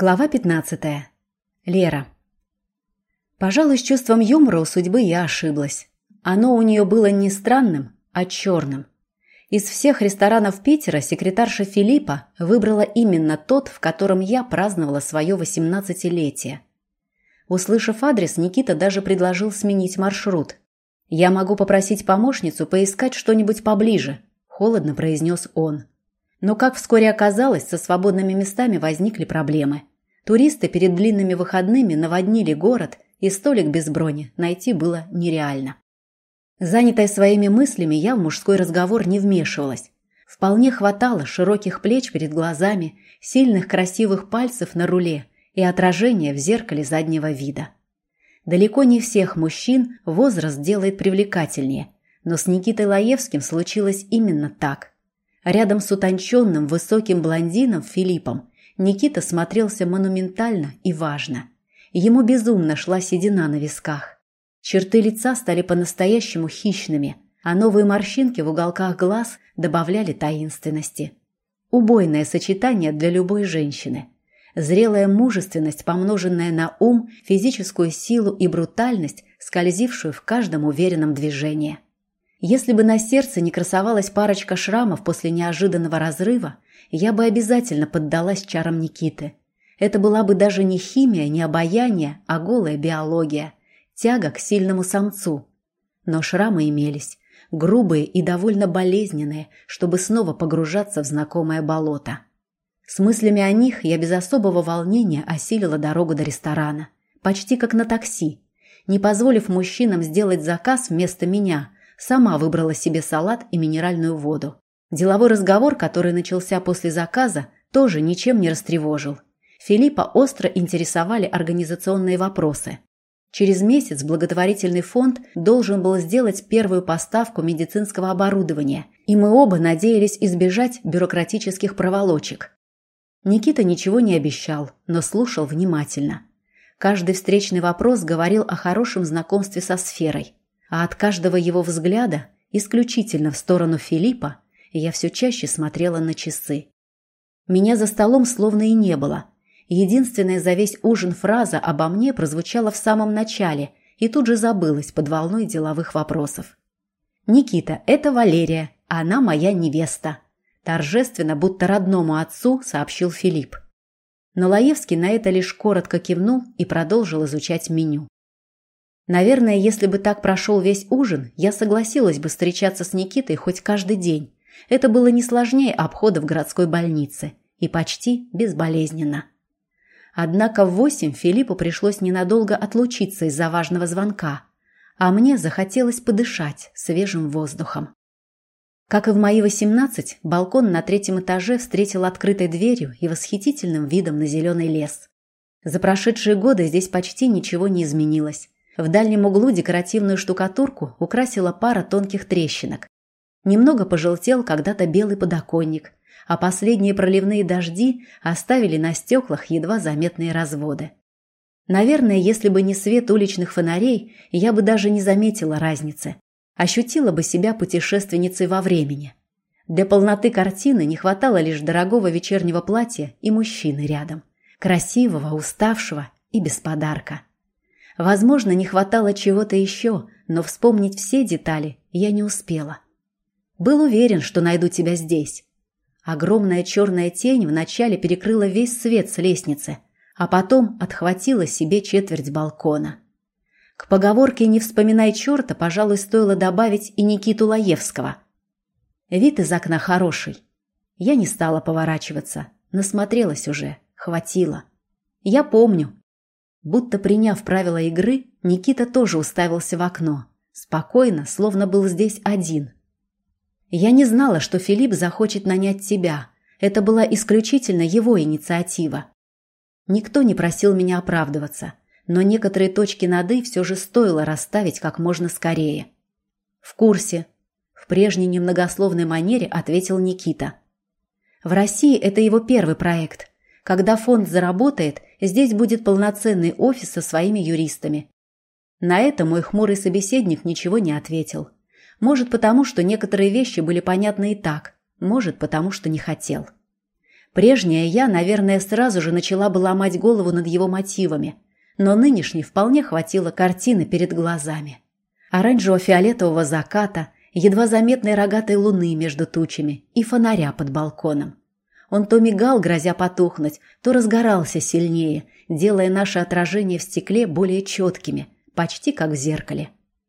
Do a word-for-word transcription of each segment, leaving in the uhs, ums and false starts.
Глава пятнадцатая. Лера. Пожалуй, с чувством юмора у судьбы я ошиблась. Оно у нее было не странным, а черным. Из всех ресторанов Питера секретарша Филиппа выбрала именно тот, в котором я праздновала свое восемнадцатилетие. Услышав адрес, Никита даже предложил сменить маршрут. «Я могу попросить помощницу поискать что-нибудь поближе», – холодно произнес он. Но, как вскоре оказалось, со свободными местами возникли проблемы. Туристы перед длинными выходными наводнили город, и столик без брони найти было нереально. Занятая своими мыслями, я в мужской разговор не вмешивалась. Вполне хватало широких плеч перед глазами, сильных красивых пальцев на руле и отражения в зеркале заднего вида. Далеко не всех мужчин возраст делает привлекательнее, но с Никитой Лаевским случилось именно так. Рядом с утонченным высоким блондином Филиппом Никита смотрелся монументально и важно. Ему безумно шла седина на висках. Черты лица стали по-настоящему хищными, а новые морщинки в уголках глаз добавляли таинственности. Убойное сочетание для любой женщины. Зрелая мужественность, помноженная на ум, физическую силу и брутальность, скользившую в каждом уверенном движении. Если бы на сердце не красовалась парочка шрамов после неожиданного разрыва, я бы обязательно поддалась чарам Никиты. Это была бы даже не химия, не обаяние, а голая биология. Тяга к сильному самцу. Но шрамы имелись, грубые и довольно болезненные, чтобы снова погружаться в знакомое болото. С мыслями о них я без особого волнения осилила дорогу до ресторана. Почти как на такси. Не позволив мужчинам сделать заказ вместо меня, сама выбрала себе салат и минеральную воду. Деловой разговор, который начался после заказа, тоже ничем не растревожил. Филиппа остро интересовали организационные вопросы. Через месяц благотворительный фонд должен был сделать первую поставку медицинского оборудования, и мы оба надеялись избежать бюрократических проволочек. Никита ничего не обещал, но слушал внимательно. Каждый встречный вопрос говорил о хорошем знакомстве со сферой. А от каждого его взгляда, исключительно в сторону Филиппа, я все чаще смотрела на часы. Меня за столом словно и не было. Единственная за весь ужин фраза обо мне прозвучала в самом начале и тут же забылась под волной деловых вопросов. «Никита, это Валерия, она моя невеста», – торжественно, будто родному отцу, сообщил Филипп. Но Лаевский на это лишь коротко кивнул и продолжил изучать меню. Наверное, если бы так прошел весь ужин, я согласилась бы встречаться с Никитой хоть каждый день. Это было не сложнее обхода в городской больнице и почти безболезненно. Однако в восемь Филиппу пришлось ненадолго отлучиться из-за важного звонка, а мне захотелось подышать свежим воздухом. Как и в мои восемнадцать, балкон на третьем этаже встретил открытой дверью и восхитительным видом на зеленый лес. За прошедшие годы здесь почти ничего не изменилось. В дальнем углу декоративную штукатурку украсила пара тонких трещинок. Немного пожелтел когда-то белый подоконник, а последние проливные дожди оставили на стеклах едва заметные разводы. Наверное, если бы не свет уличных фонарей, я бы даже не заметила разницы. Ощутила бы себя путешественницей во времени. Для полноты картины не хватало лишь дорогого вечернего платья и мужчины рядом. Красивого, уставшего и без подарка. Возможно, не хватало чего-то еще, но вспомнить все детали я не успела. Был уверен, что найду тебя здесь. Огромная черная тень вначале перекрыла весь свет с лестницы, а потом отхватила себе четверть балкона. К поговорке «не вспоминай черта», пожалуй, стоило добавить и Никиту Лаевского. Вид из окна хороший. Я не стала поворачиваться, насмотрелась уже, хватило. Я помню. Будто приняв правила игры, Никита тоже уставился в окно. Спокойно, словно был здесь один. Я не знала, что Филипп захочет нанять тебя. Это была исключительно его инициатива. Никто не просил меня оправдываться, но некоторые точки над «и» все же стоило расставить как можно скорее. В курсе. В прежней немногословной манере ответил Никита. В России это его первый проект. Когда фонд заработает, здесь будет полноценный офис со своими юристами. На это мой хмурый собеседник ничего не ответил. Может, потому, что некоторые вещи были понятны и так, может, потому, что не хотел. Прежняя я, наверное, сразу же начала бы ломать голову над его мотивами, но нынешней вполне хватило картины перед глазами. Оранжево-фиолетового заката, едва заметной рогатой луны между тучами и фонаря под балконом. Он то мигал, грозя потухнуть, то разгорался сильнее, делая наши отражения в стекле более четкими, почти как в зеркале.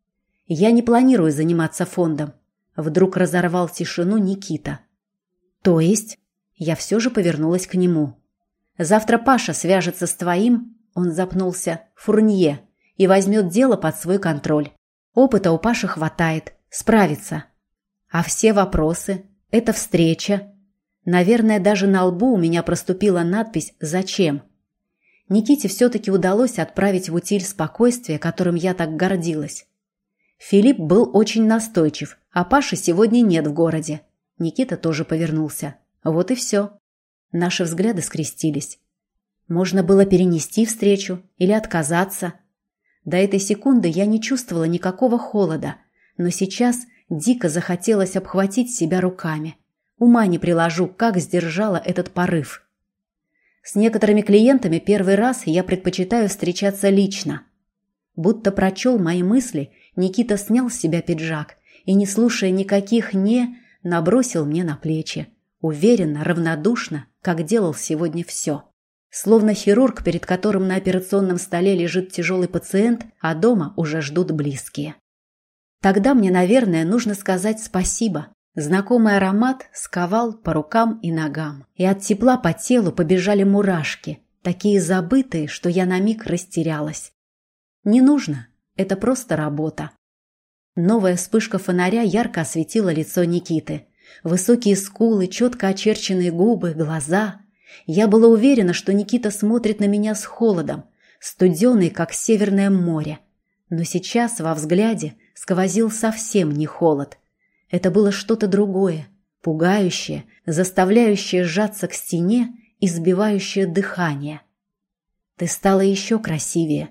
«Я не планирую заниматься фондом», — вдруг разорвал тишину Никита. «То есть?» Я все же повернулась к нему. «Завтра Паша свяжется с твоим...» Он запнулся. «Фурнье. И возьмет дело под свой контроль. Опыта у Паши хватает. Справится. А все вопросы? Это встреча?» Наверное, даже на лбу у меня проступила надпись «Зачем?». Никите все-таки удалось отправить в утиль спокойствие, которым я так гордилась. Филипп был очень настойчив, а Паши сегодня нет в городе. Никита тоже повернулся. Вот и все. Наши взгляды скрестились. Можно было перенести встречу или отказаться. До этой секунды я не чувствовала никакого холода, но сейчас дико захотелось обхватить себя руками. Ума не приложу, как сдержала этот порыв. С некоторыми клиентами первый раз я предпочитаю встречаться лично. Будто прочел мои мысли, Никита снял с себя пиджак и, не слушая никаких «не», набросил мне на плечи. Уверенно, равнодушно, как делал сегодня все. Словно хирург, перед которым на операционном столе лежит тяжелый пациент, а дома уже ждут близкие. Тогда мне, наверное, нужно сказать спасибо. Знакомый аромат сковал по рукам и ногам. И от тепла по телу побежали мурашки, такие забытые, что я на миг растерялась. Не нужно, это просто работа. Новая вспышка фонаря ярко осветила лицо Никиты. Высокие скулы, четко очерченные губы, глаза. Я была уверена, что Никита смотрит на меня с холодом, студеный, как Северное море. Но сейчас во взгляде сквозил совсем не холод. Это было что-то другое, пугающее, заставляющее сжаться к стене и сбивающее дыхание. «Ты стала еще красивее».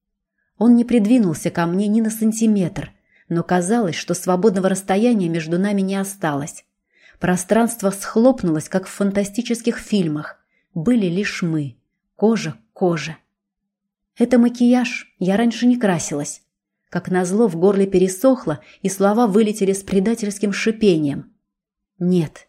Он не придвинулся ко мне ни на сантиметр, но казалось, что свободного расстояния между нами не осталось. Пространство схлопнулось, как в фантастических фильмах. Были лишь мы. Кожа к коже. Это макияж. Я раньше не красилась. Как назло, в горле пересохло, и слова вылетели с предательским шипением. Нет.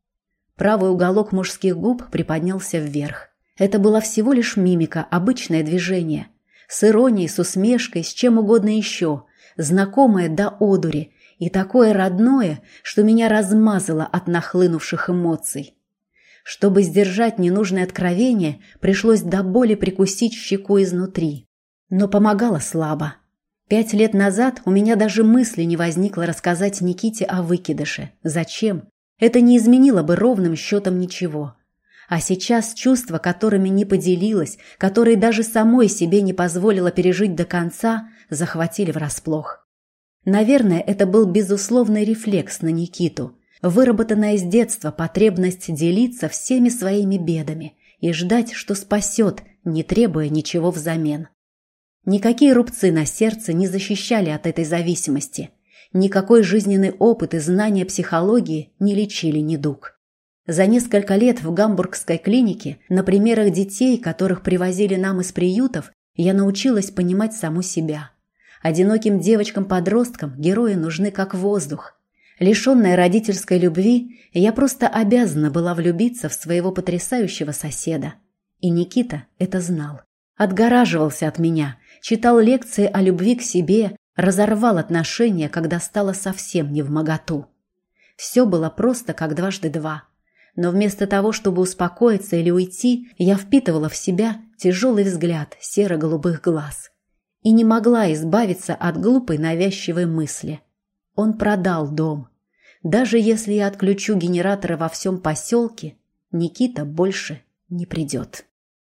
Правый уголок мужских губ приподнялся вверх. Это была всего лишь мимика, обычное движение. С иронией, с усмешкой, с чем угодно еще. Знакомое до одури. И такое родное, что меня размазало от нахлынувших эмоций. Чтобы сдержать ненужное откровение, пришлось до боли прикусить щеку изнутри. Но помогало слабо. Пять лет назад у меня даже мысли не возникло рассказать Никите о выкидыше. Зачем? Это не изменило бы ровным счетом ничего. А сейчас чувства, которыми не поделилась, которые даже самой себе не позволила пережить до конца, захватили врасплох. Наверное, это был безусловный рефлекс на Никиту, выработанная с детства потребность делиться всеми своими бедами и ждать, что спасет, не требуя ничего взамен. Никакие рубцы на сердце не защищали от этой зависимости, никакой жизненный опыт и знания психологии не лечили недуг. За несколько лет в гамбургской клинике, на примерах детей, которых привозили нам из приютов, я научилась понимать саму себя. Одиноким девочкам-подросткам герои нужны как воздух. Лишенная родительской любви, я просто обязана была влюбиться в своего потрясающего соседа. И Никита это знал. Отгораживался от меня, читал лекции о любви к себе, разорвал отношения, когда стало совсем невмоготу. Все было просто как дважды два. Но вместо того, чтобы успокоиться или уйти, я впитывала в себя тяжелый взгляд серо-голубых глаз. И не могла избавиться от глупой навязчивой мысли. Он продал дом. Даже если я отключу генераторы во всем поселке, Никита больше не придет.